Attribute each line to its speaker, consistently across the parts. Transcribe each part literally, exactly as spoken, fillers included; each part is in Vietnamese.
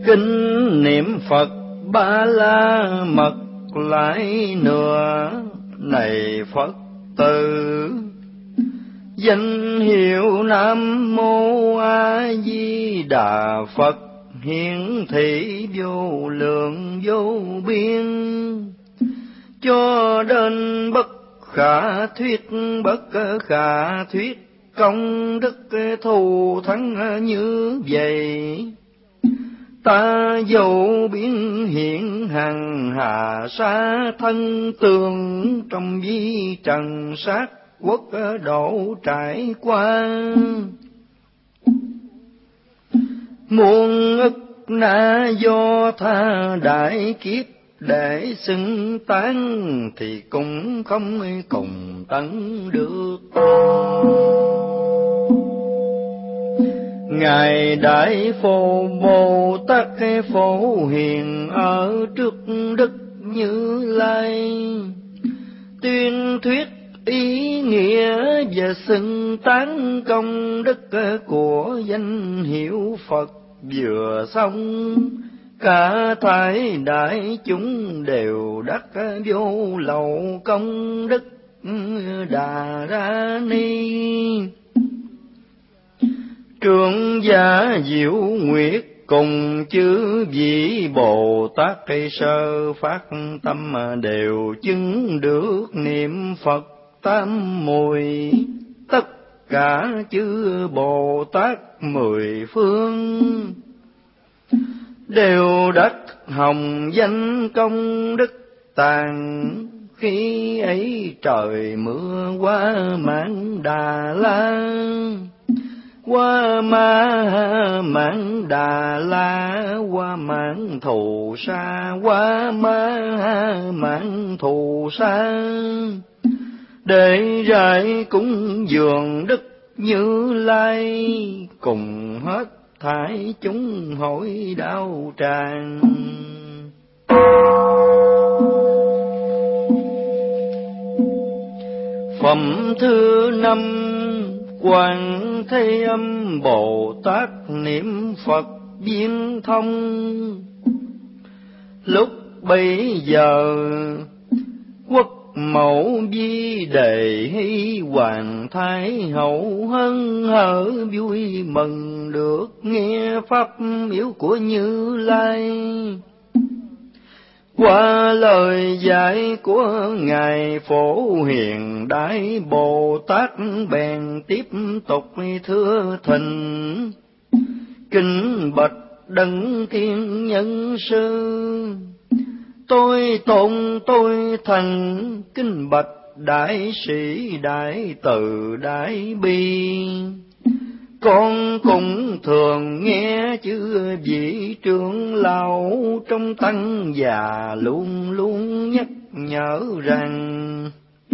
Speaker 1: Kinh niệm Phật Ba La Mật lại nữa, này Phật tử, danh hiệu Nam Mô A Di Đà Phật hiển thị vô lượng vô biên, cho đến bất khả thuyết bất khả thuyết công đức thù thắng như vậy. Ta dẫu biến hiện hằng hà sa thân tường, trong vi trần sát quốc độ trải qua. Muôn ức na do tha đại kiếp để xưng tán, thì cũng không cùng tấn được. Ngài Đại Phổ Bồ Tát Phổ Hiền ở trước Đức Như Lai, tuyên thuyết ý nghĩa và xưng tán công đức của danh hiệu Phật. Vừa xong cả thải đại chúng đều đắc vô lậu công đức Đà Ra Ni. Trưởng giả Diệu Nguyệt cùng chư vị Bồ Tát sơ phát tâm đều chứng được niệm Phật tam muội. Tất cả chư Bồ Tát mười phương đều đắc hồng danh công đức tàng. Khi ấy trời mưa qua mãn Đà La, qua ma mãn Đà La, qua mãn Thù Sa, qua ma mãn Thù Sa, để rải cúng dường Đức Như Lai, cùng hết thải chúng hội đạo tràng. Phẩm thứ năm, Quan Thế Âm Bồ Tát niệm Phật viên thông. Lúc bấy giờ quốc mẫu Vi Đề Hy Hoàng Thái Hậu hân hở vui mừng được nghe pháp yếu của Như Lai. Qua lời dạy của Ngài Phổ Hiền Đại Bồ Tát bèn tiếp tục thưa thỉnh: kính bạch Đấng Thiên Nhân Sư, tôi tôn tôi thành kính bạch đại sĩ đại từ đại bi. Con cũng thường nghe chư vị trưởng lão trong tăng già luôn luôn nhắc nhở rằng,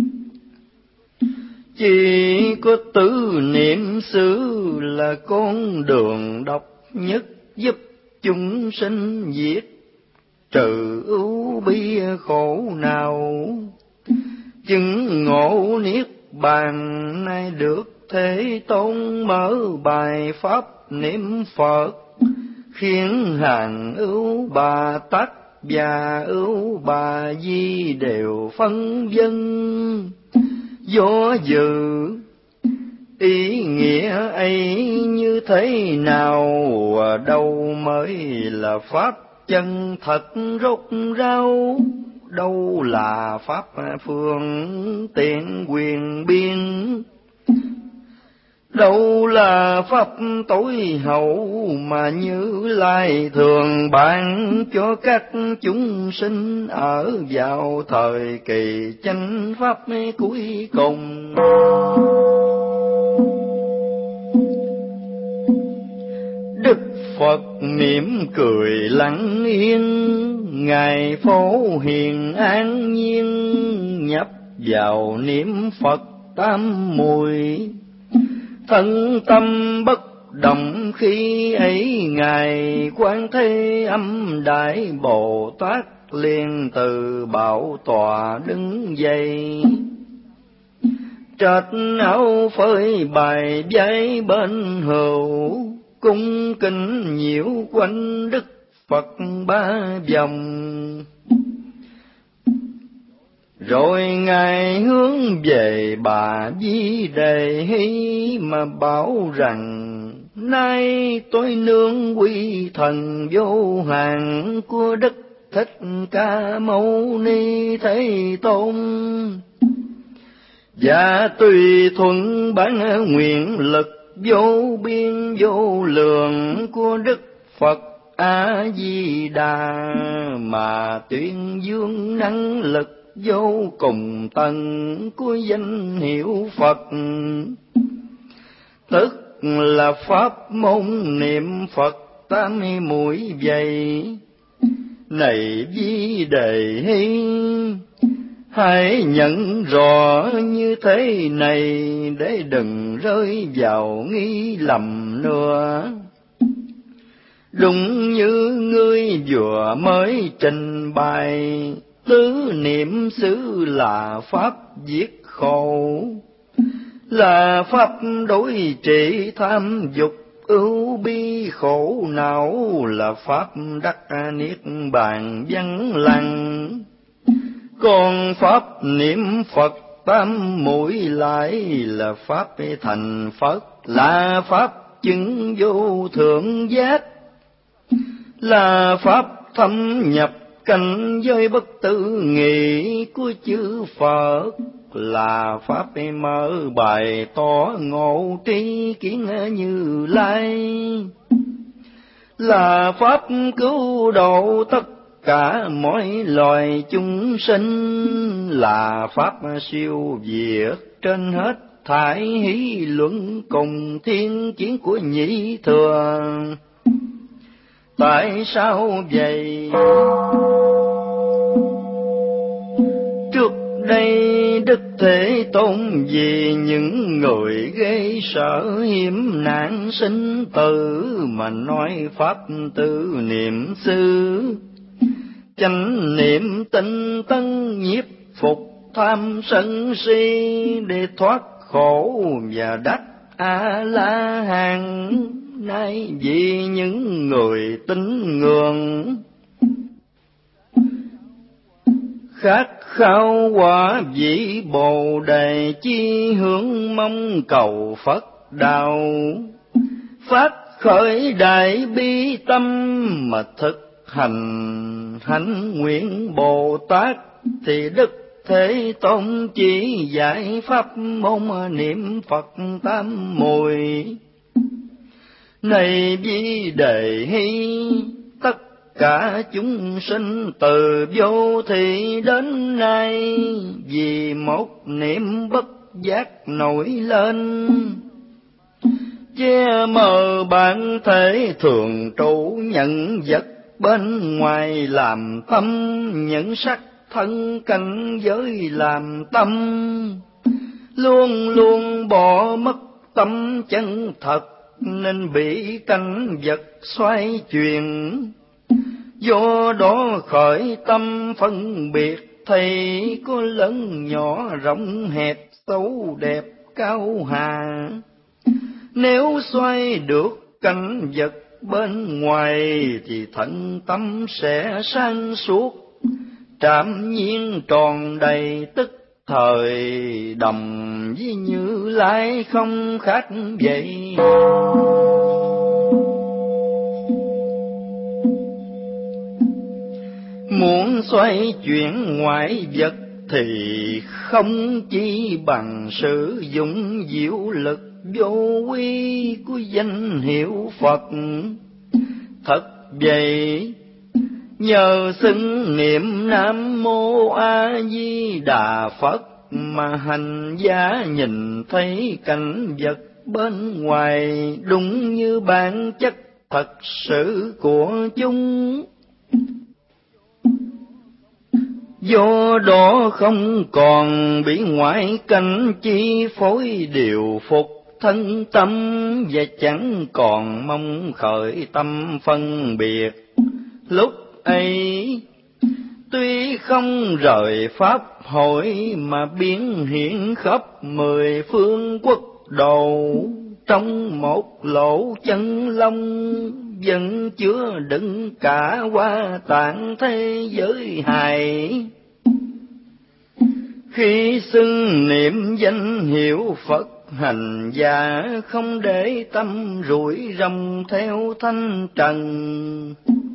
Speaker 1: chỉ có tứ niệm xứ là con đường độc nhất giúp chúng sinh diệt trừ ưu bi khổ nào. Chứng ngộ niết bàn nay được Thế Tôn mở bài pháp niệm Phật, khiến hàng ưu Bà Tát và ưu Bà Di đều phân vân do dự. Ý nghĩa ấy như thế nào, đâu mới là pháp chân thật rốt ráo, đâu là pháp phương tiện quyền biên, đâu là pháp tối hậu mà Như Lai thường ban cho các chúng sinh ở vào thời kỳ chánh pháp cuối cùng. Đức Phật mỉm cười lặng yên, Ngài Phổ Hiền an nhiên nhập vào niệm Phật tam muội. Thân tâm bất động khi ấy, Ngài Quan Thế Âm Đại Bồ Tát liền từ bảo tọa đứng dậy, trệt áo phơi bài váy bên hữu, cung kính nhiễu quanh Đức Phật ba vòng. Rồi Ngài hướng về Bà Di Đề Hy mà bảo rằng: nay tôi nương quy thần vô hạn của Đức Thích Ca Mâu Ni Thế Tôn, và tùy thuận bản nguyện lực vô biên vô lượng của Đức Phật A Di Đà, mà tuyên dương năng lực vô cùng tận của danh hiệu Phật, tức là pháp môn niệm Phật tám muội vậy. Này Di Đề Hy, hãy nhận rõ như thế này để đừng rơi vào nghi lầm nữa. Đúng như ngươi vừa mới trình bày, tứ niệm xứ là pháp diệt khổ, là pháp đối trị tham dục ưu bi khổ não, là pháp đắc niết bàn vắng lặng. Còn pháp niệm Phật tám muội lại là pháp thành Phật, là pháp chứng vô thượng giác, là pháp thâm nhập cảnh giới bất tử nghị của chư Phật, là pháp mở bài tỏ ngộ tri kiến Như Lai, là pháp cứu độ tất cả mọi loài chúng sinh, là pháp siêu việt trên hết thải hí luận cùng thiên kiến của Nhị Thừa. Tại sao vậy? Trước đây Đức Thế Tôn vì những người gây sợ hiểm nạn sinh tử mà nói pháp tư niệm xứ, chánh niệm tinh tấn nhiếp phục tham sân si, để thoát khổ và đắc A La Hán. Nay vì những người tín ngưỡng khát khao quả vị Bồ Đề, chi hướng mong cầu Phật đạo, phát khởi đại bi tâm mà thực hành hạnh nguyện Bồ Tát, thì Đức Thế Tôn chỉ dạy pháp môn niệm Phật tám muội. Này Di Đề Hy, tất cả chúng sinh từ vô thị đến nay, vì một niệm bất giác nổi lên, che mờ bản thể thường trụ nhận vật bên ngoài, làm tâm nhận sắc thân cảnh giới làm tâm, luôn luôn bỏ mất tâm chân thật, nên bị cảnh vật xoay chuyển. Do đó khởi tâm phân biệt, thấy có lớn nhỏ rộng hẹp xấu đẹp cao hà. Nếu xoay được cảnh vật bên ngoài thì thân tâm sẽ sáng suốt, trạm nhiên tròn đầy, tức thời đồng với Như Lai không khác vậy. Muốn xoay chuyển ngoại vật thì không chỉ bằng sử dụng diệu lực vô quy của danh hiệu Phật. Thật vậy, nhờ xưng niệm Nam Mô A Di Đà Phật mà hành giả nhìn thấy cảnh vật bên ngoài đúng như bản chất thật sự của chúng. Do đó không còn bị ngoại cảnh chi phối điều phục thân tâm, và chẳng còn mong khởi tâm phân biệt. Lúc ấy tuy không rời pháp hội mà biến hiện khắp mười phương quốc độ, trong một lỗ chân lông vẫn chứa đựng cả hoa tạng thế giới hài. Khi xưng niệm danh hiệu Phật, hành giả không để tâm rủi rong theo thanh trần,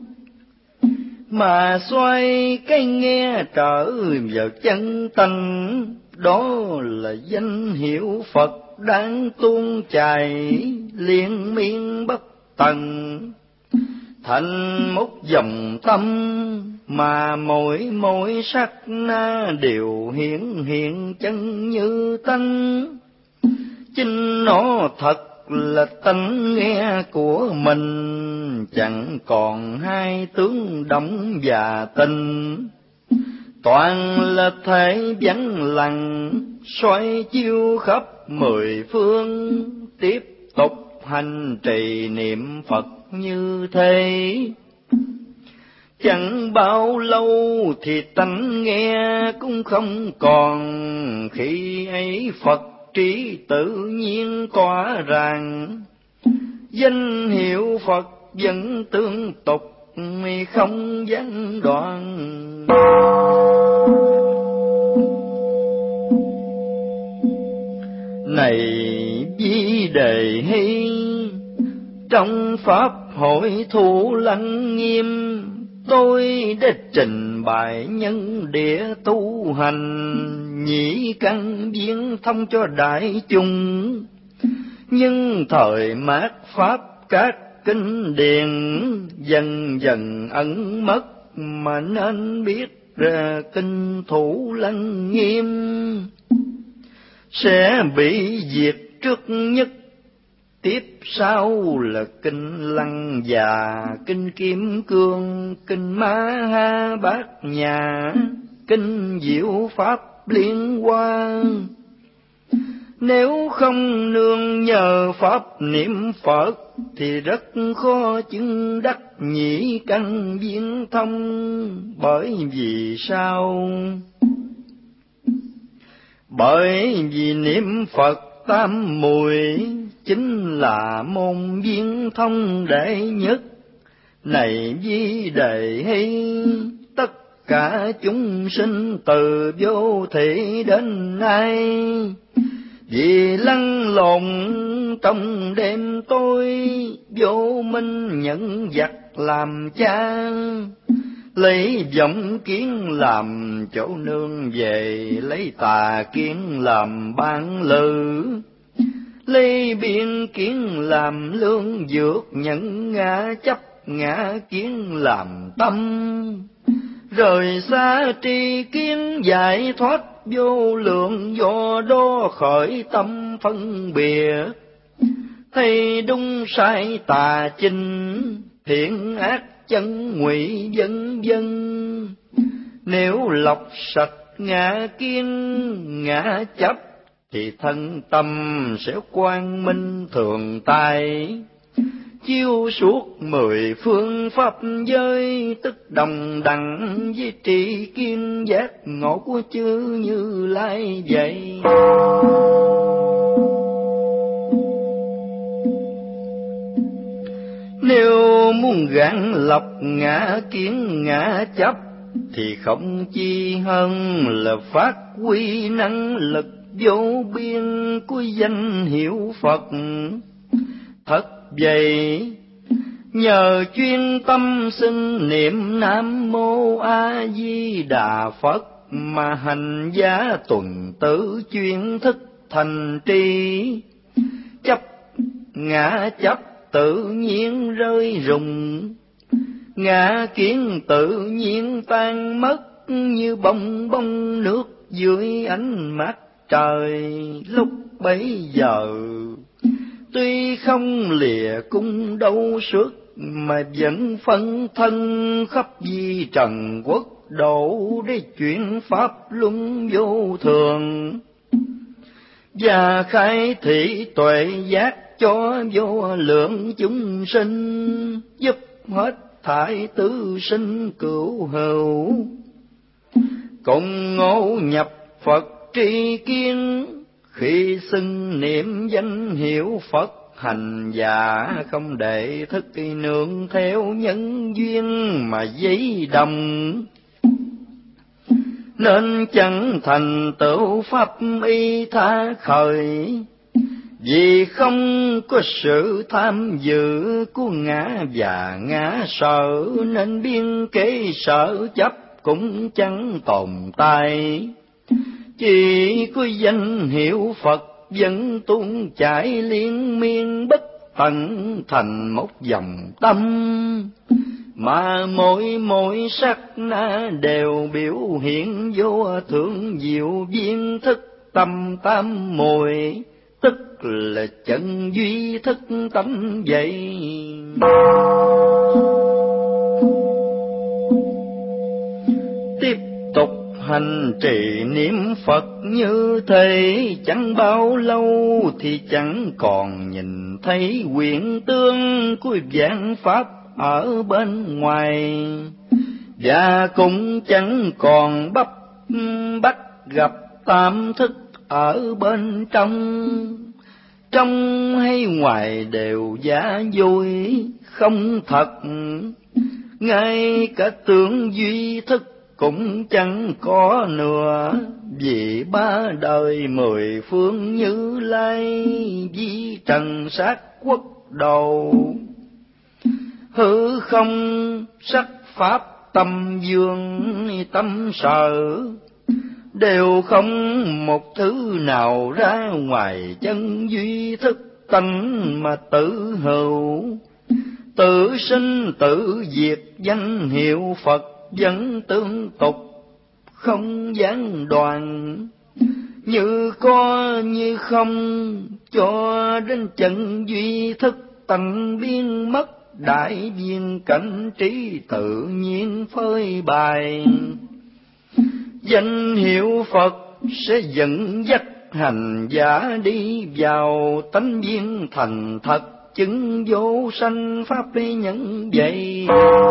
Speaker 1: mà xoay cái nghe trở vào chân tánh. Đó là danh hiệu Phật đáng tuôn chảy liên miên bất tận, thành một dòng tâm mà mỗi mỗi sắc na đều hiện hiện chân như tánh. Chính nó thật là tánh nghe của mình, chẳng còn hai tướng động và tình. Toàn là thể vắng lặng xoay chiếu khắp mười phương, tiếp tục hành trì niệm Phật như thế. Chẳng bao lâu thì tánh nghe cũng không còn, khi ấy Phật trí tự nhiên tỏa ràng. Danh hiệu Phật vẫn tương tục không gián đoạn. Này Di Đề Hy, trong pháp hội Thủ Lăng Nghiêm, tôi đã trình bày nhân địa tu hành, nhĩ căn viễn thông cho đại chúng. Nhưng thời mạt pháp các kinh điển dần dần ẩn mất, mà nên biết ra kinh Thủ Lăng Nghiêm sẽ bị diệt trước nhất. Tiếp sau là kinh Lăng Già, kinh Kim Cương, kinh Ma Ha Bát Nhã, kinh Diệu Pháp Liên Hoa. Nếu không nương nhờ pháp niệm Phật thì rất khó chứng đắc nhĩ căn viễn thông. Bởi vì sao? Bởi vì niệm Phật tam muội chính là môn viễn thông đệ nhất. Này Di Đề Hy, tất cả chúng sinh từ vô thị đến nay, vì lăn lộn trong đêm tối, vô minh nhận giặc làm cha, lấy vọng kiến làm chỗ nương về, lấy tà kiến làm ban lữ, lấy biên kiến làm lương dược, nhận ngã chấp ngã kiến làm tâm. Rời xa tri kiến giải thoát vô lượng, do đó khởi tâm phân biệt, thấy đúng sai tà chinh, thiện ác chân ngụy vân vân. Nếu lọc sạch ngã kiến ngã chấp thì thân tâm sẽ quang minh thường tại, chiêu suốt mười phương pháp giới, tức đồng đẳng với tri kiến giác ngộ của chư Như Lai vậy. Nếu muốn gạn lọc ngã kiến ngã chấp thì không chi hơn là phát huy năng lực vô biên của danh hiệu Phật. Thật vậy, nhờ chuyên tâm xưng niệm Nam Mô A Di Đà Phật mà hành giả tuần tự chuyên thức thành tri, chấp ngã chấp tự nhiên rơi rụng, ngã kiến tự nhiên tan mất như bong bong nước dưới ánh mặt trời. Lúc bấy giờ tuy không lìa cung đâu suốt, mà vẫn phân thân khắp di trần quốc độ, để chuyển pháp luân vô thường, và khai thị tuệ giác cho vô lượng chúng sinh, giúp hết thải tứ sinh cửu hữu, cùng ngộ nhập Phật tri kiến. Khi xưng niệm danh hiệu Phật hành giả không để thức nương theo nhân duyên mà giấy đồng, nên chẳng thành tựu pháp y tha khởi. Vì không có sự tham dự của ngã và ngã sợ, nên biên kế sở chấp cũng chẳng tồn tại. Chỉ có danh hiệu Phật vẫn tuôn chảy liên miên bất tận thành một dòng tâm, mà mỗi mỗi sắc na đều biểu hiện vô thượng diệu viên thức tâm tam muội, tức là chân duy thức tánh vậy. Tiếp tục hành trì niệm Phật như thế, chẳng bao lâu thì chẳng còn nhìn thấy quyển tương của vạn pháp ở bên ngoài, và cũng chẳng còn bắp bắt gặp tam thức ở bên trong. Trong hay ngoài đều giả dối không thật, ngay cả tưởng duy thức cũng chẳng có nữa. Vì ba đời mười phương Như Lai, vi trần sát quốc đầu, hư không sắc pháp tâm dương tâm sở, đều không một thứ nào ra ngoài chân duy thức tánh mà tự hữu. Tự sinh tự diệt, danh hiệu Phật vẫn tương tục không gián đoạn. Như có như không, cho đến chân duy thức tánh biến mất, đại viên cảnh trí tự nhiên phơi bày. Danh hiệu Phật sẽ dẫn dắt hành giả đi vào tánh viên thành thật, chứng vô sanh pháp lý nhân vậy.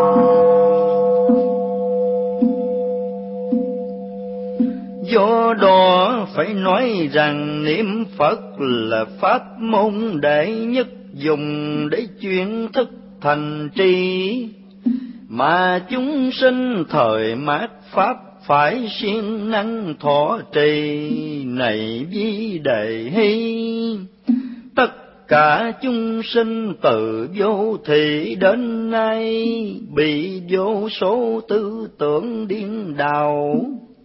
Speaker 1: Do đó phải nói rằng niệm Phật là pháp môn đệ nhất, dùng để chuyển thức thành tri, mà chúng sinh thời mạt pháp phải siêng năng thọ trì. Này vi đề hy, tất cả chúng sinh từ vô thị đến nay, bị vô số tư tưởng điên đảo,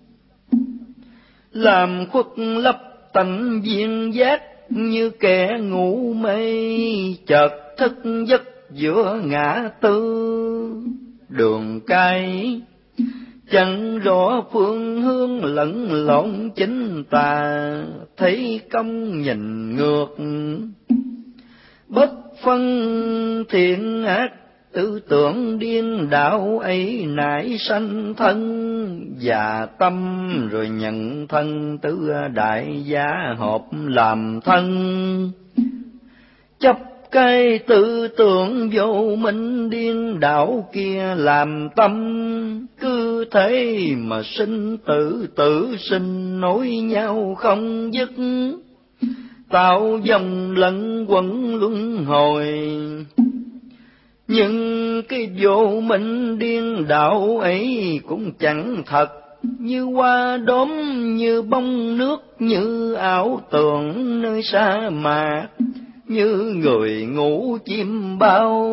Speaker 1: làm khuất lấp tánh viên giác. Như kẻ ngủ mê chợt thức giấc giữa ngã tư đường cái, chẳng rõ phương hướng lẫn lộn chính tà, thấy công nhìn ngược, bất phân thiện ác, tư tưởng điên đảo ấy nảy sanh thân và tâm, rồi nhận thân tứ đại gia hợp làm thân. Chấp cái tư tưởng vô minh điên đảo kia làm tâm, cứ thế mà sinh tử tử sinh nối nhau không dứt, tạo dòng lẫn quẩn luân hồi. Nhưng cái vô minh điên đảo ấy cũng chẳng thật, như hoa đốm như bông nước, như ảo tưởng nơi sa mạc, như người ngủ chim bao.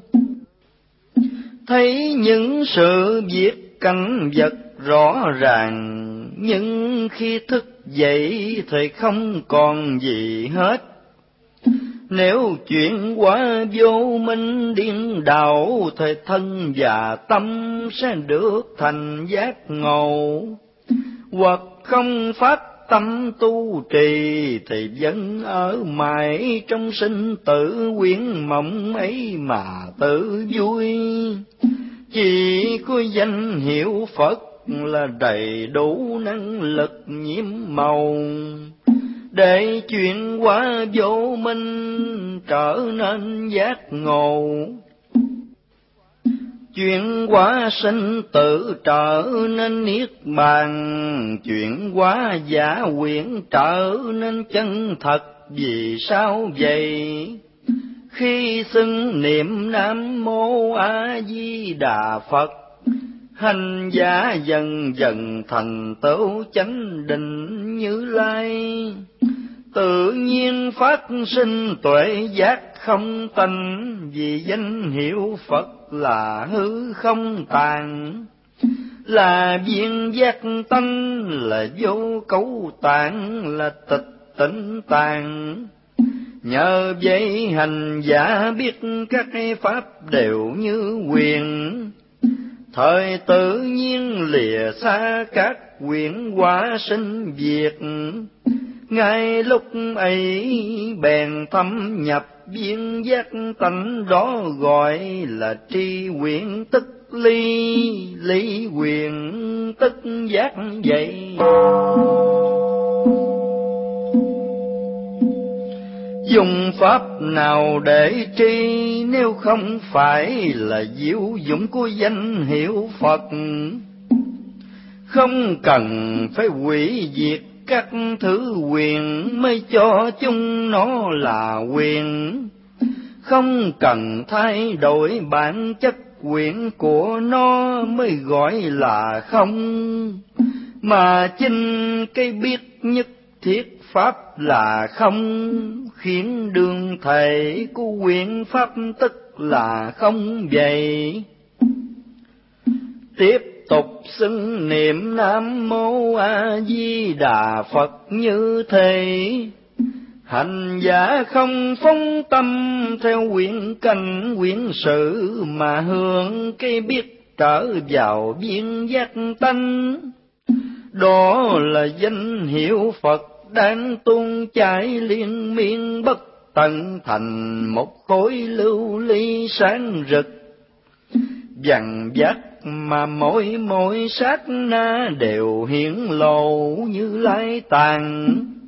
Speaker 1: Thấy những sự việc cảnh vật rõ ràng, nhưng khi thức dậy thì không còn gì hết. Nếu chuyển qua vô minh điên đảo, thì thân và tâm sẽ được thành giác ngộ. Hoặc không phát tâm tu trì, thì vẫn ở mãi trong sinh tử quyến mộng ấy mà tự vui. Chỉ có danh hiệu Phật là đầy đủ năng lực nhiễm màu, để chuyển qua vô minh trở nên giác ngộ. Chuyển qua sinh tử trở nên niết bàn, chuyển qua giả quyển trở nên chân thật. Vì sao vậy? khi xưng niệm Nam Mô A Di Đà Phật, hành giả dần dần thành tựu chánh định Như Lai, tự nhiên phát sinh tuệ giác không tánh, vì danh hiệu Phật là hư không tàn, là viên giác tánh, là vô cấu tạng, là tịch tịnh tạng. Nhờ vậy hành giả biết các pháp đều như quyền, thời tự nhiên lìa xa các quyển hóa sinh diệt. Ngay lúc ấy bèn thâm nhập viên giác tánh, đó gọi là tri quyển tức ly, ly quyền tức giác vậy. Dùng pháp nào để tri, nếu không phải là diệu dụng của danh hiệu Phật. Không cần phải hủy diệt các thứ quyền mới cho chúng nó là quyền, không cần thay đổi bản chất quyền của nó mới gọi là không, mà chính cái biết nhất thiết pháp là không, khiến đường thể của quyền pháp tức là không vậy. Tiếp tục xưng niệm Nam Mô A Di Đà Phật như thế, hành giả không phóng tâm theo quyển cảnh quyển sự, mà hướng cái biết trở vào viên giác tánh. Đó là danh hiệu Phật đang tuôn chảy liên miên bất tận, thành một khối lưu ly sáng rực, vằng vắt mà mỗi mỗi sát na đều hiển lộ Như Lai tàn.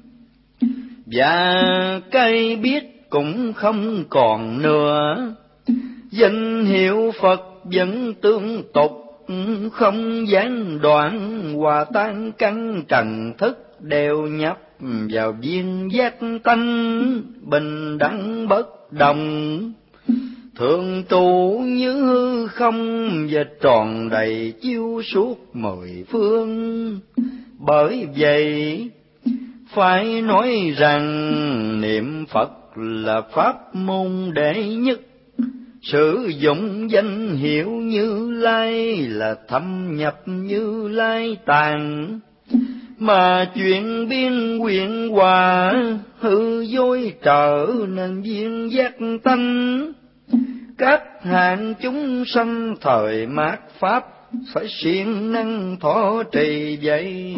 Speaker 1: Và cây biết cũng không còn nữa, danh hiệu Phật vẫn tương tục, không gián đoạn, hòa tan căn trần thức, đều nhập vào viên giác tánh, bình đẳng bất đồng, thường trụ như hư không, và tròn đầy chiếu suốt mười phương. Bởi vậy phải nói rằng niệm Phật là pháp môn đệ nhất, sử dụng danh hiệu Như Lai là thâm nhập Như Lai tạng, mà chuyện biên quyện hòa, hư dối trở nên viên giác tánh. Các hạng chúng sanh thời mạt pháp, phải siêng năng thọ trì vậy.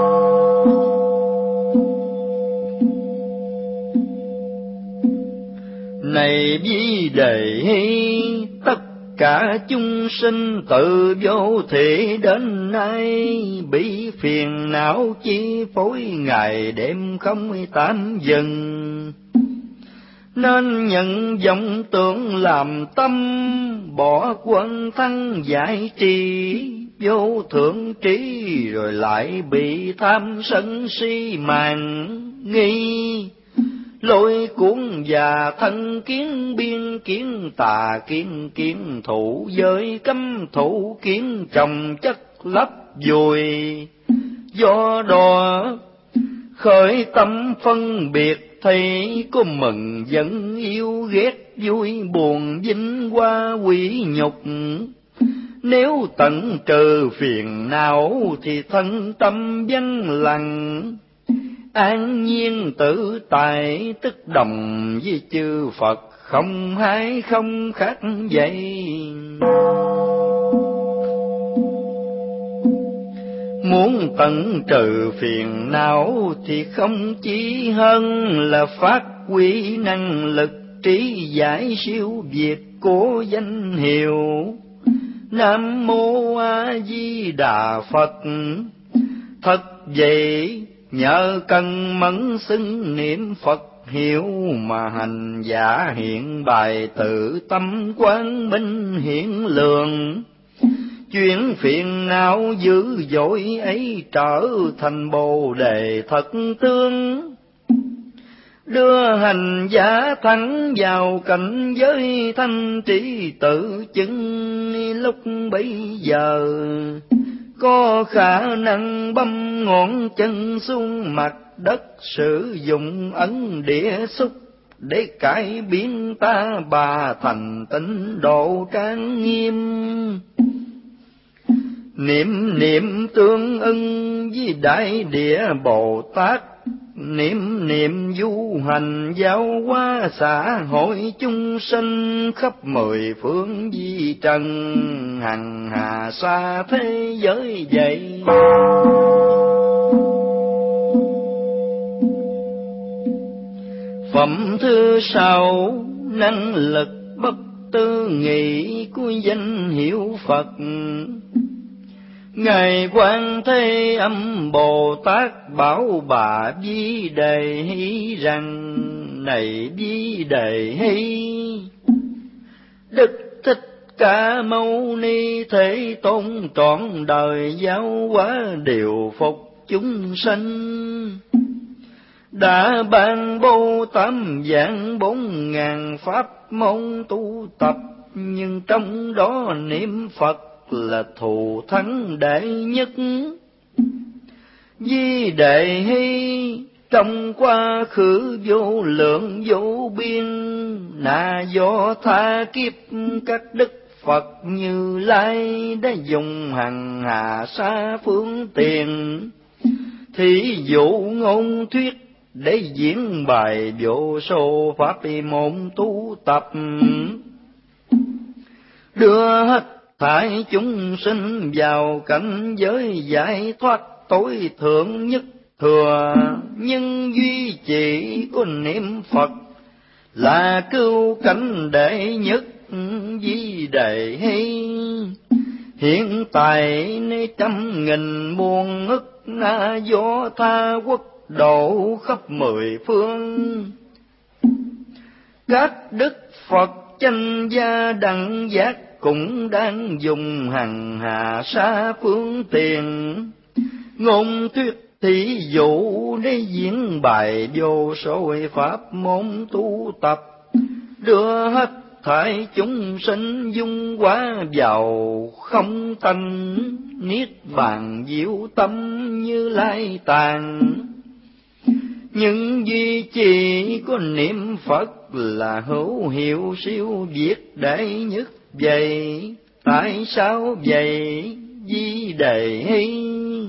Speaker 1: Này Di Đề, tất cả chúng sinh tự vô thị đến nay, bị phiền não chi phối ngày đêm không tạm dừng. Nên nhận vọng tưởng làm tâm, bỏ quân thân giải trì, vô thượng trí rồi lại bị tham sân si màng nghi. Lôi cuốn và thân kiến biên kiến tà kiến kiến thủ giới cấm thủ kiến trồng chất lấp vùi. Do đó khởi tâm phân biệt, thấy có mừng giận yêu ghét vui buồn vinh hoa quỷ nhục. Nếu tận trừ phiền não thì thân tâm vắng lặng, an nhiên tự tại tức đồng với chư Phật, không hai không khác vậy. Muốn tận trừ phiền não thì không chỉ hơn là phát huy năng lực trí giải siêu việt của danh hiệu Nam Mô A Di Đà Phật. Thật vậy, nhờ cần mẫn xưng niệm Phật hiệu mà hành giả hiện bài tự tâm quang minh hiển lượng. Chuyện phiền não dữ dội ấy trở thành Bồ Đề thật tương. đưa hành giả thẳng vào cảnh giới thanh trí tự chứng. Lúc bấy giờ có khả năng băm ngón chân xuống mặt đất, sử dụng ấn địa xúc để cải biến ta bà thành tịnh độ trang nghiêm. Niệm niệm tương ưng với Đại Địa Bồ Tát, niệm niệm du hành giáo hóa xã hội chúng sinh khắp mười phương vi trần, hằng hà xa thế giới vậy. Phẩm thứ sáu, năng lực bất tư nghị của danh hiệu Phật. Ngài Quan Thế Âm Bồ Tát bảo bà Di Đề Hy rằng: này Di Đề Hy, Đức Thích Ca Mâu Ni Thế Tôn trọn đời giáo hóa điều phục chúng sanh, đã ban bố tám vạn bốn ngàn pháp môn tu tập, nhưng trong đó niệm Phật là thù thắng đệ nhất. Di Đề Hy, trong quá khứ vô lượng vô biên, là do tha kiếp các đức Phật Như Lai đã dùng hằng hà xa phương tiện, thí dụ ngôn thuyết để diễn bài vô số pháp môn tu tập, đưa hết thảy chúng sinh vào cảnh giới giải thoát tối thượng nhất. Thừa nhưng duy chỉ có niệm Phật là cứu cánh đệ nhất. Di Đề Hy, hiện tại nơi trăm nghìn muôn ức na do tha quốc độ khắp mười phương, các đức Phật chánh gia đẳng giác cũng đang dùng hằng hà sa phương tiện, ngôn thuyết thí dụ để diễn bài vô số pháp môn tu tập, đưa hết thảy chúng sinh dung hóa vào không tánh, niết bàn diệu tâm Như Lai tàn. Nhưng duy chỉ có niệm Phật là hữu hiệu siêu việt đệ nhất vậy. Tại sao vậy Di Đề Hy?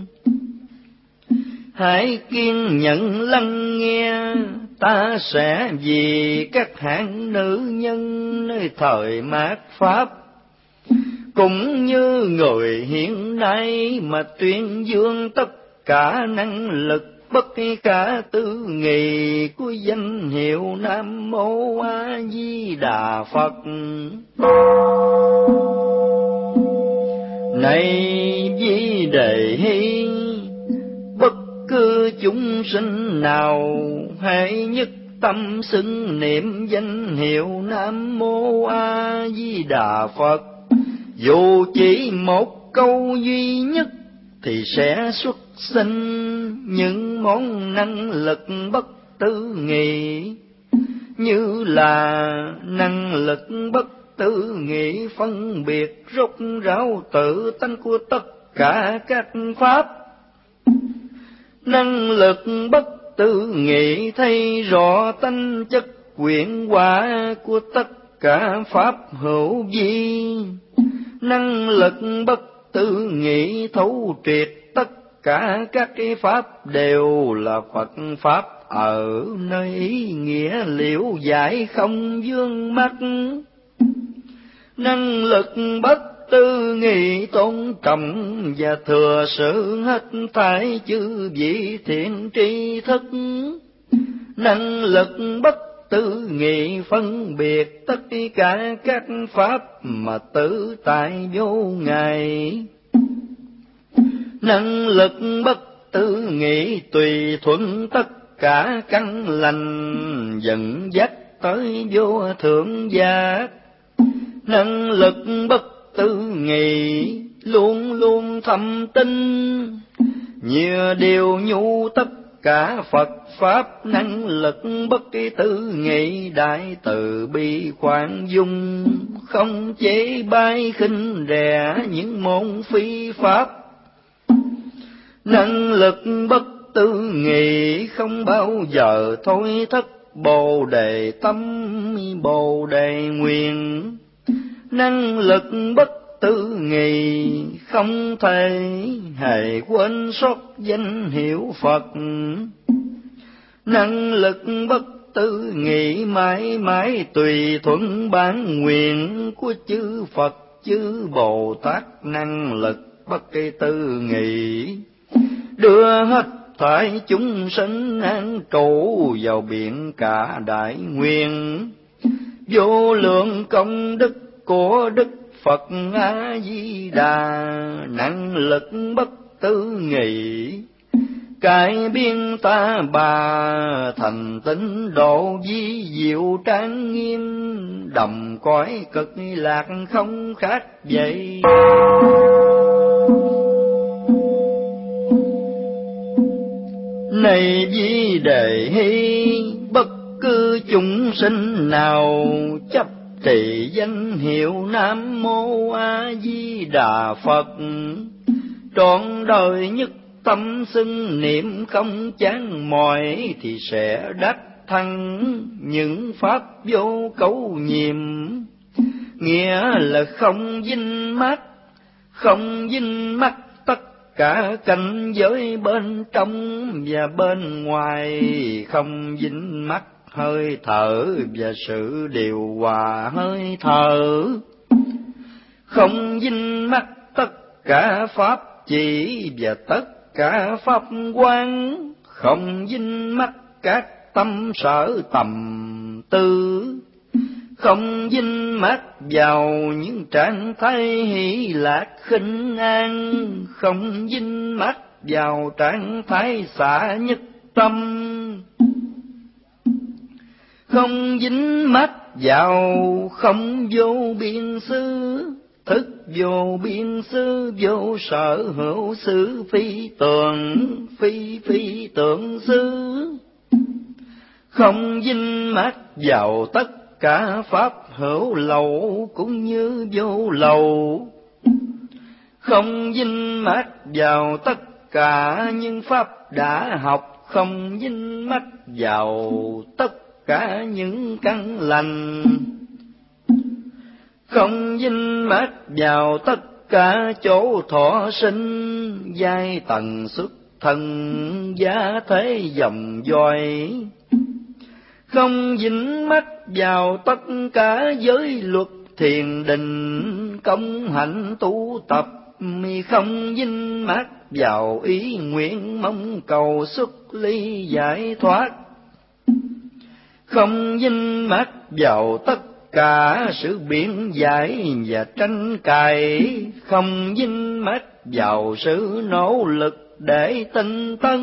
Speaker 1: Hãy kiên nhẫn lắng nghe, ta sẽ vì các hạng nữ nhân nơi thời mạt Pháp, cũng như người hiện nay mà tuyên dương tất cả năng lực bất khả tư nghị của danh hiệu Nam Mô A Di Đà Phật. Này Di Đề Hy, bất cứ chúng sinh nào hãy nhất tâm xưng niệm danh hiệu Nam Mô A Di Đà Phật, dù chỉ một câu duy nhất thì sẽ xuất sinh những món năng lực bất tư nghị, như là năng lực bất tư nghị phân biệt rốt ráo tự tánh của tất cả các pháp, năng lực bất tư nghị thấy rõ tánh chất quyển quả của tất cả pháp hữu vi, năng lực bất tư nghị thấu triệt tất cả các cái pháp đều là Phật pháp ở nơi ý nghĩa liễu giải không vương mắc, năng lực bất tư nghị tôn trọng và thừa sự hết thảy chư vị thiện tri thức, năng lực bất tư nghị phân biệt tất cả các pháp mà tự tại vô ngại, năng lực bất tư nghị tùy thuận tất cả căn lành dẫn dắt tới vô thượng giác, năng lực bất tư nghị luôn luôn thâm tinh, như điều nhu tất cả Phật Pháp năng lực bất tư nghị, đại từ bi khoan dung, không chế bai khinh rẻ những môn phi pháp. Năng lực bất tư nghị, không bao giờ thôi thất bồ đề tâm bồ đề nguyện. Năng lực bất tư nghị, không thể hề quên sót danh hiệu Phật. Năng lực bất tư nghị, mãi mãi tùy thuận bản nguyện của chư Phật chư Bồ Tát. Năng lực bất tư nghị, đưa hết thảy chúng sinh an trụ vào biển cả đại nguyên. Vô lượng công đức của Đức Phật A Di Đà, năng lực bất tư nghị, cải biến ta bà thành tín độ vi diệu trang nghiêm. Đồng cõi cực lạc không khác vậy. Này Di Đề Hy, bất cứ chúng sinh nào chấp trì danh hiệu Nam Mô A Di Đà Phật, trọn đời nhất tâm xưng niệm không chán mỏi, thì sẽ đắc thăng những pháp vô cấu nhiệm. Nghĩa là không dính mắc, không dính mắc tất cả cảnh giới bên trong và bên ngoài, không dính mắc hơi thở và sự điều hòa hơi thở, không dính mắc tất cả pháp chỉ và tất cả pháp quan, không dính mắc các tâm sở tầm tư, không dính mắc vào những trạng thái hỷ lạc khinh an, không dính mắc vào trạng thái xả nhất tâm, không dính mắc vào không vô biên xứ, thức vô biên xứ, vô sở hữu xứ, phi tưởng phi phi tưởng xứ, không dính mắc vào tất cả pháp hữu lậu cũng như vô lậu, không dính mắc vào tất cả những pháp đã học, không dính mắc vào tất cả những căn lành, không dính mắc vào tất cả chỗ thọ sinh, giai tầng xuất thân giá thế dòng dõi, không dính mắc vào tất cả giới luật thiền định công hạnh tu tập, không dính mắc vào ý nguyện mong cầu xuất ly giải thoát, không dính mắc vào tất cả sự biện giải và tranh cãi, không dính mắc vào sự nỗ lực để tinh tấn,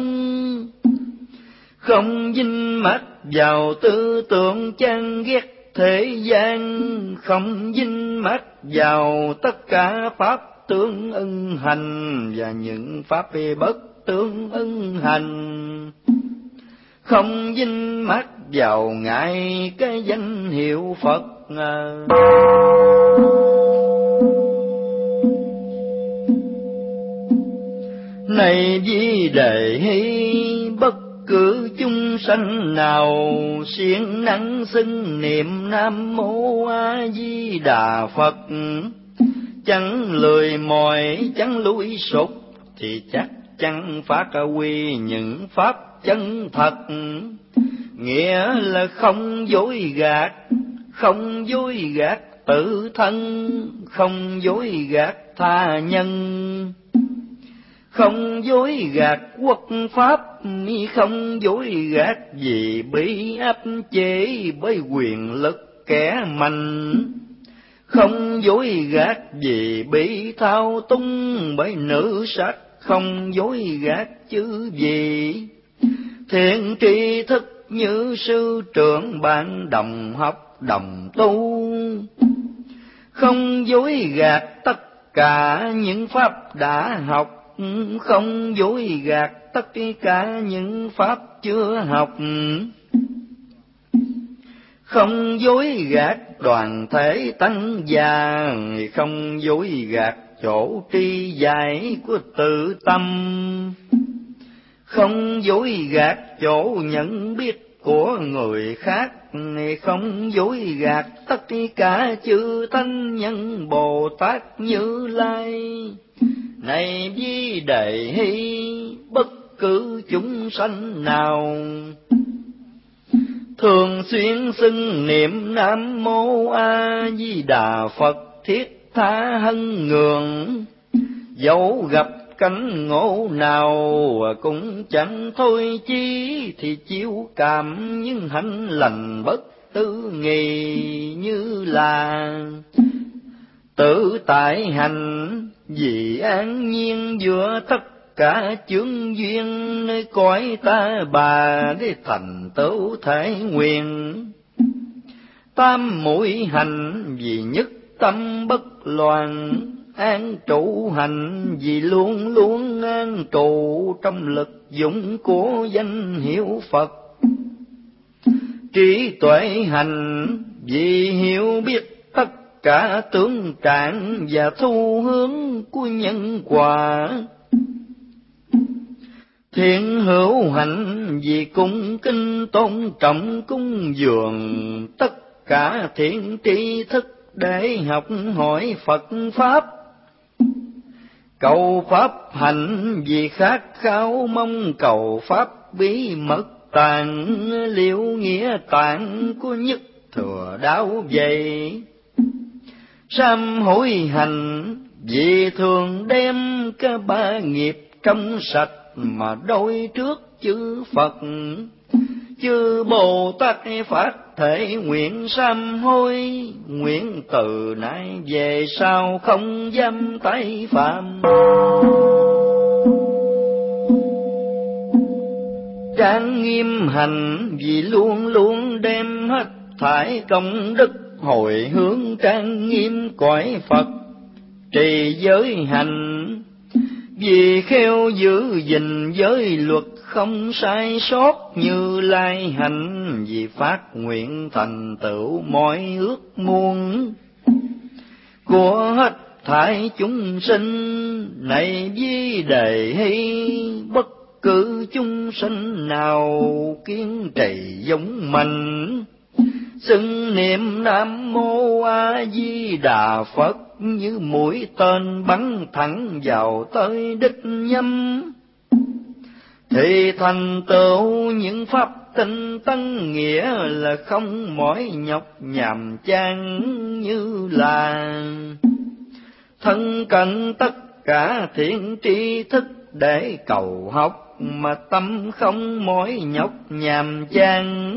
Speaker 1: không dính mắc vào tư tưởng chán ghét thế gian, không dính mắc vào tất cả pháp tương ưng hành và những pháp bất tương ưng hành, không dính mắc vào ngại cái danh hiệu Phật. Này Di Đề Hy, bất cứ chúng sanh nào siêng năng xưng niệm Nam Mô A Di Đà Phật, chẳng lười mỏi chẳng lủi sụp, thì chắc chắn phát huy những pháp chân thật. Nghĩa là không dối gạt, không dối gạt tự thân, không dối gạt tha nhân, không dối gạt quốc pháp, không dối gạt gì bị áp chế bởi quyền lực kẻ mạnh, không dối gạt gì bị thao túng bởi nữ sắc, không dối gạt chữ gì thiện tri thức như sư trưởng bạn đồng học đồng tu, không dối gạt tất cả những pháp đã học, không dối gạt tất cả những pháp chưa học, không dối gạt đoàn thể tăng già, không dối gạt chỗ tri giải của tự tâm, không dối gạt chỗ nhận biết của người khác, không dối gạt tất cả chư thánh nhân Bồ Tát Như Lai. Này Di Đề Hy, bất cứ chúng sanh nào thường xuyên xưng niệm Nam Mô A Di Đà Phật thiết tha hân ngường, dẫu gặp cảnh ngộ nào cũng chẳng thôi chi, thì chiếu cảm những hạnh lành bất tư nghì, như là tự tại hành vì an nhiên giữa tất cả chướng duyên, nơi cõi ta bà để thành tựu thể nguyện. Tam muội hành vì nhất tâm bất loạn, an trụ hành vì luôn luôn an trụ trong lực dụng của danh hiệu Phật. Trí tuệ hành vì hiểu biết tất cả tướng trạng và thu hướng của nhân quả. Thiện hữu hạnh vì cung kính tôn trọng cúng dường tất cả thiện tri thức để học hỏi Phật Pháp. Cầu Pháp hành vì khát khao mong cầu Pháp bí mật tạng, liễu nghĩa tạng của nhất thừa đạo vậy. Sám hối hành vì thường đem cả ba nghiệp trong sạch mà đối trước chư Phật. Chư Bồ Tát phát thể nguyện sám hối, nguyện từ nay về sau không dám tái phạm. Trang nghiêm hành vì luôn luôn đem hết thải công đức hồi hướng trang nghiêm cõi Phật. Trì giới hành vì khéo giữ gìn giới luật không sai sót. Như Lai hành vì phát nguyện thành tựu mọi ước muốn của hết thảy chúng sinh. Này Di Đề Hy, bất cứ chúng sinh nào kiên trì giống mình, xưng niệm Nam Mô A Di Đà Phật như mũi tên bắn thẳng vào tới đích nhắm, thì thành tựu những pháp tinh tấn, nghĩa là không mỏi nhọc nhàm chán. Như là thân cận tất cả thiện tri thức để cầu học, mà tâm không mỏi nhọc nhàm chán.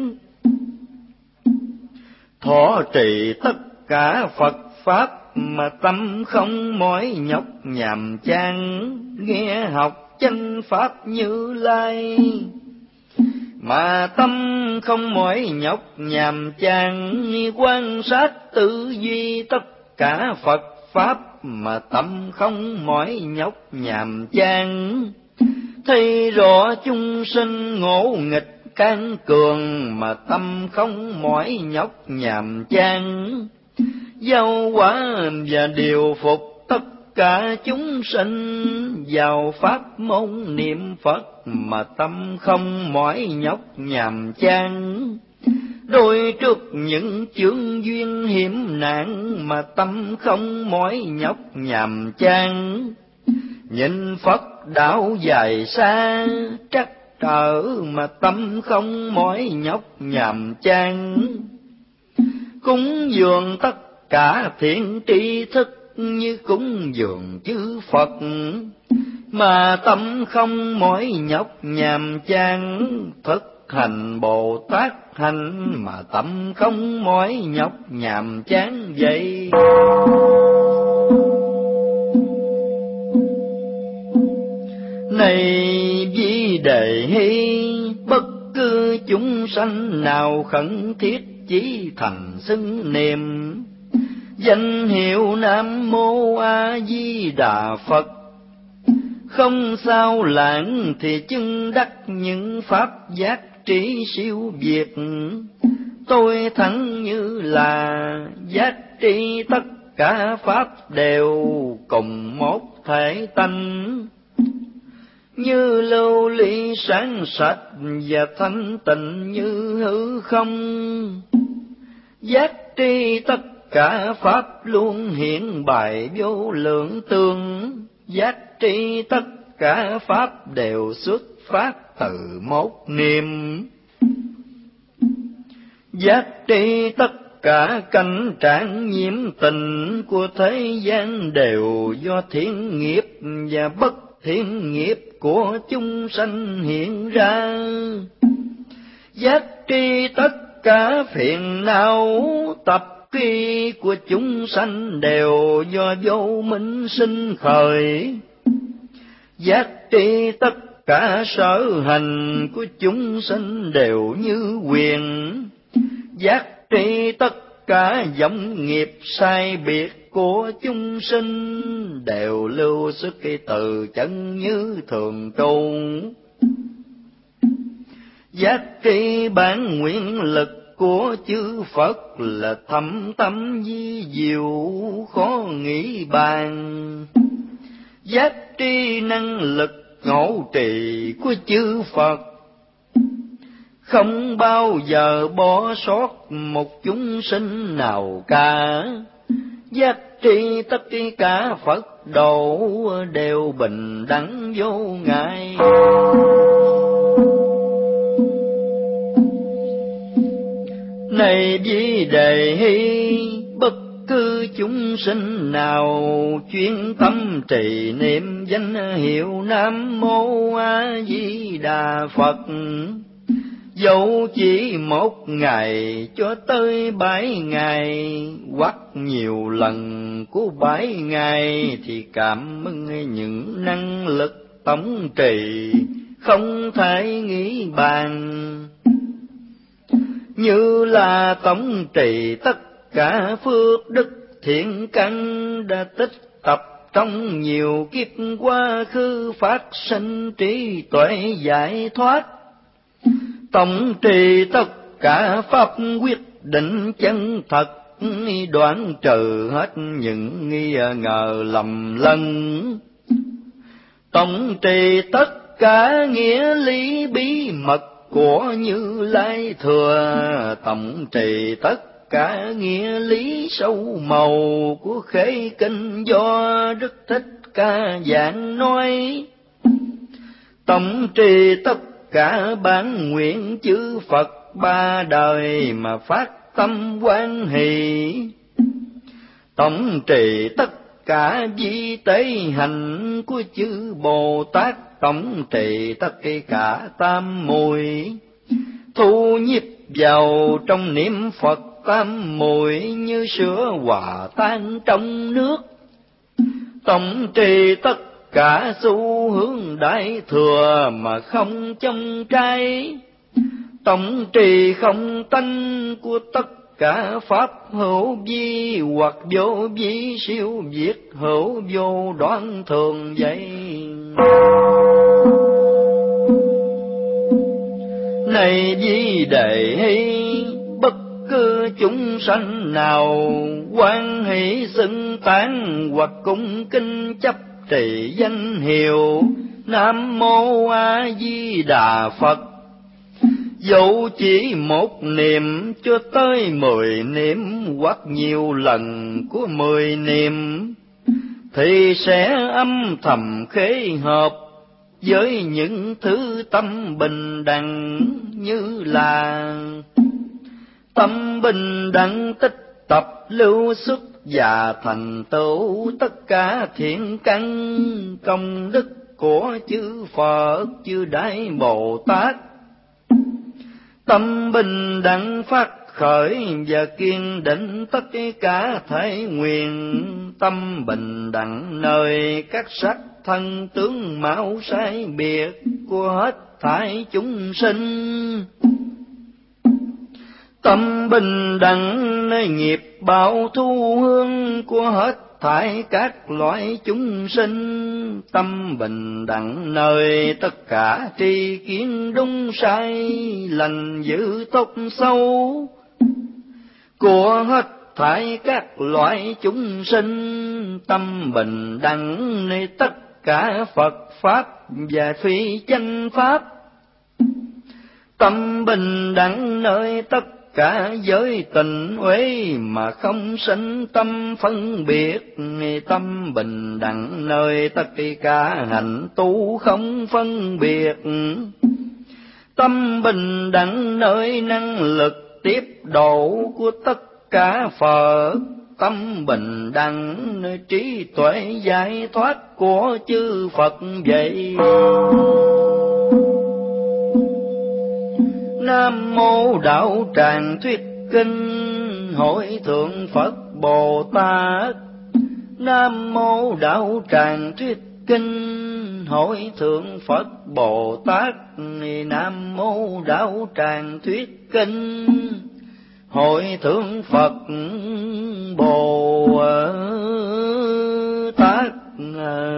Speaker 1: Thọ trì tất cả Phật Pháp mà tâm không mỏi nhọc nhàm chán. Nghe học chánh Pháp Như Lai mà tâm không mỏi nhọc nhàm chán. Quan sát tư duy tất cả Phật Pháp mà tâm không mỏi nhọc nhàm chán. Thấy rõ chúng sinh ngỗ nghịch can cường mà tâm không mỏi nhọc nhàm chán. Giáo hóa và điều phục tất cả chúng sinh vào pháp môn niệm Phật mà tâm không mỏi nhọc nhàm chán. Đôi trước những chướng duyên hiểm nạn mà tâm không mỏi nhọc nhàm chán. Nhìn Phật đạo dài xa trắc trở mà tâm không mỏi nhọc nhàm chán. Cúng dường tất cả thiện tri thức như cúng dường chư Phật mà tâm không mỏi nhọc nhàm chán. Thực hành Bồ Tát hành mà tâm không mỏi nhọc nhàm chán vậy. Này Di Đề Hy, bất cứ chúng sanh nào khẩn thiết chí thành xưng niệm danh hiệu Nam Mô A Di Đà Phật, không sao lãng thì chứng đắc những pháp giác trí siêu việt. Tôi thắng như là giác tri tất cả pháp đều cùng một thể tánh, như lưu ly sáng sạch và thanh tịnh như hư không. Giác tri tất cả pháp luôn hiện bày vô lượng tương, giác tri tất cả pháp đều xuất phát từ một niệm. Giác tri tất cả cảnh trạng nhiễm tình của thế gian đều do thiện nghiệp và bất thiện nghiệp của chúng sanh hiện ra. Giác tri tất cả phiền não tập khí của chúng sanh đều do vô minh sinh khởi. Giác tri tất cả sở hành của chúng sanh đều như quyền. Giác tri tất cả vọng nghiệp sai biệt của chúng sinh đều lưu xuất từ chân như thường tru. Giác tri bản nguyện lực của chư Phật là thâm tâm vi diệu khó nghĩ bàn. Giác tri năng lực ngộ trì của chư Phật không bao giờ bỏ sót một chúng sinh nào cả. Giác tri tất cả Phật độ đều bình đẳng vô ngại. Này Di Đề Hy, bất cứ chúng sinh nào chuyên tâm trì niệm danh hiệu Nam Mô A Di Đà Phật, dẫu chỉ một ngày cho tới bảy ngày hoặc nhiều lần của bảy ngày, thì cảm ơn những năng lực tổng trì không thể nghĩ bàn. Như là tổng trì tất cả phước đức thiện căn đã tích tập trong nhiều kiếp quá khứ, phát sinh trí tuệ giải thoát. Tổng trì tất cả pháp quyết định chân thật, đoạn trừ hết những nghi ngờ lầm lẫn. Tổng trì tất cả nghĩa lý bí mật của Như Lai Thừa, tổng trì tất cả nghĩa lý sâu màu của khế kinh do Đức Thích Ca giảng nói. Tổng trì tất cả bản nguyện chư Phật ba đời mà phát tâm hoan hỷ. Tổng trì tất cả vi tế hành của chư Bồ Tát, tổng trì tất cả tam muội thu nhiếp vào trong niệm Phật tam muội, như sữa hòa tan trong nước. Tổng trì tất cả xu hướng đại thừa mà không trong trai. Tổng trì không tánh của tất cả pháp hữu vi hoặc vô vi siêu việt, hữu vô đoán thường vậy. Này Di Đề Hy, bất cứ chúng sanh nào hoan hỷ xưng tán hoặc cung kinh chấp trì danh hiệu Nam Mô A Di Đà Phật, dẫu chỉ một niệm cho tới mười niệm hoặc nhiều lần của mười niệm, thì sẽ âm thầm khế hợp với những thứ tâm bình đẳng, như là tâm bình đẳng tích tập lưu xuất và thành tựu tất cả thiện căn, công đức của chư Phật chư Đại Bồ Tát. Tâm bình đẳng phát khởi và kiên định tất cả thể nguyện, tâm bình đẳng nơi các sắc thân tướng mạo sai biệt của hết thảy chúng sinh. Tâm bình đẳng nơi nghiệp báo thu hương của hết thải các loại chúng sinh, tâm bình đẳng nơi tất cả tri kiến đúng sai, lành dữ tốt xấu của hết thải các loại chúng sinh, tâm bình đẳng nơi tất cả Phật pháp và phi chánh pháp, tâm bình đẳng nơi tất cả giới tình uế mà không sinh tâm phân biệt, tâm bình đẳng nơi tất cả hạnh tu không phân biệt, tâm bình đẳng nơi năng lực tiếp độ của tất cả Phật, tâm bình đẳng nơi trí tuệ giải thoát của chư Phật vậy. Nam mô Đạo Tràng Thuyết Kinh Hội Thượng Phật Bồ Tát. Nam mô Đạo Tràng Thuyết Kinh Hội Thượng Phật Bồ Tát. Nam mô Đạo Tràng Thuyết Kinh Hội Thượng Phật Bồ Tát.